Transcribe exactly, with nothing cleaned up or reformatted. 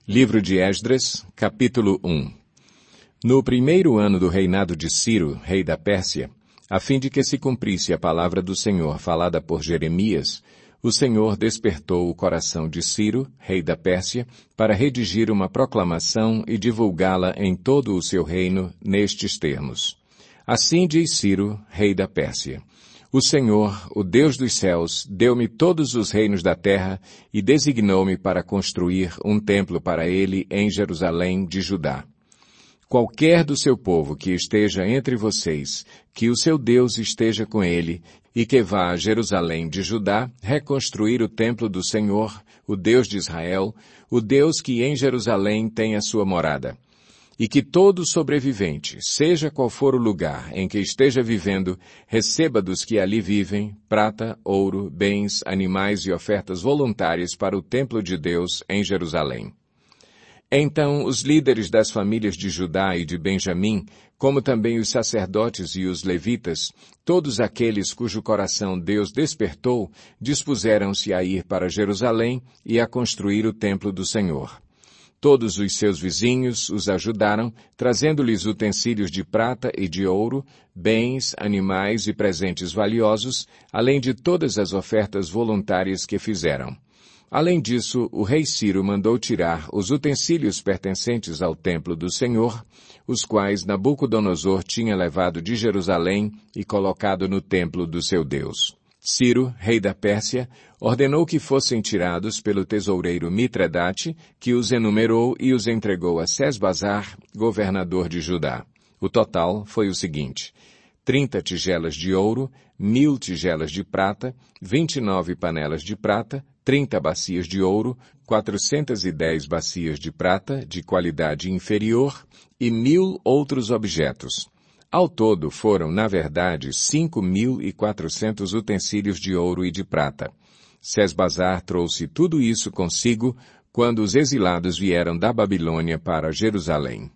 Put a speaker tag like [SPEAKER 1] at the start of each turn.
[SPEAKER 1] Livro de Esdras, capítulo um. No primeiro ano do reinado de Ciro, rei da Pérsia, a fim de que se cumprisse a palavra do Senhor falada por Jeremias, o Senhor despertou o coração de Ciro, rei da Pérsia, para redigir uma proclamação e divulgá-la em todo o seu reino nestes termos. Assim diz Ciro, rei da Pérsia: O Senhor, o Deus dos céus, deu-me todos os reinos da terra e designou-me para construir um templo para ele em Jerusalém de Judá. Qualquer do seu povo que esteja entre vocês, que o seu Deus esteja com ele, e que vá a Jerusalém de Judá reconstruir o templo do Senhor, o Deus de Israel, o Deus que em Jerusalém tem a sua morada. E que todo sobrevivente, seja qual for o lugar em que esteja vivendo, receba dos que ali vivem prata, ouro, bens, animais e ofertas voluntárias para o templo de Deus em Jerusalém. Então os líderes das famílias de Judá e de Benjamim, como também os sacerdotes e os levitas, todos aqueles cujo coração Deus despertou, dispuseram-se a ir para Jerusalém e a construir o templo do Senhor. Todos os seus vizinhos os ajudaram, trazendo-lhes utensílios de prata e de ouro, bens, animais e presentes valiosos, além de todas as ofertas voluntárias que fizeram. Além disso, o rei Ciro mandou tirar os utensílios pertencentes ao templo do Senhor, os quais Nabucodonosor tinha levado de Jerusalém e colocado no templo do seu Deus. Ciro, rei da Pérsia, ordenou que fossem tirados pelo tesoureiro Mitredate, que os enumerou e os entregou a Sesbazar, governador de Judá. O total foi o seguinte: trinta tigelas de ouro, mil tigelas de prata, vinte e nove panelas de prata, trinta bacias de ouro, quatrocentas e dez bacias de prata de qualidade inferior e mil outros objetos. Ao todo foram, na verdade, cinco mil e quatrocentos utensílios de ouro e de prata. Sesbazar trouxe tudo isso consigo quando os exilados vieram da Babilônia para Jerusalém.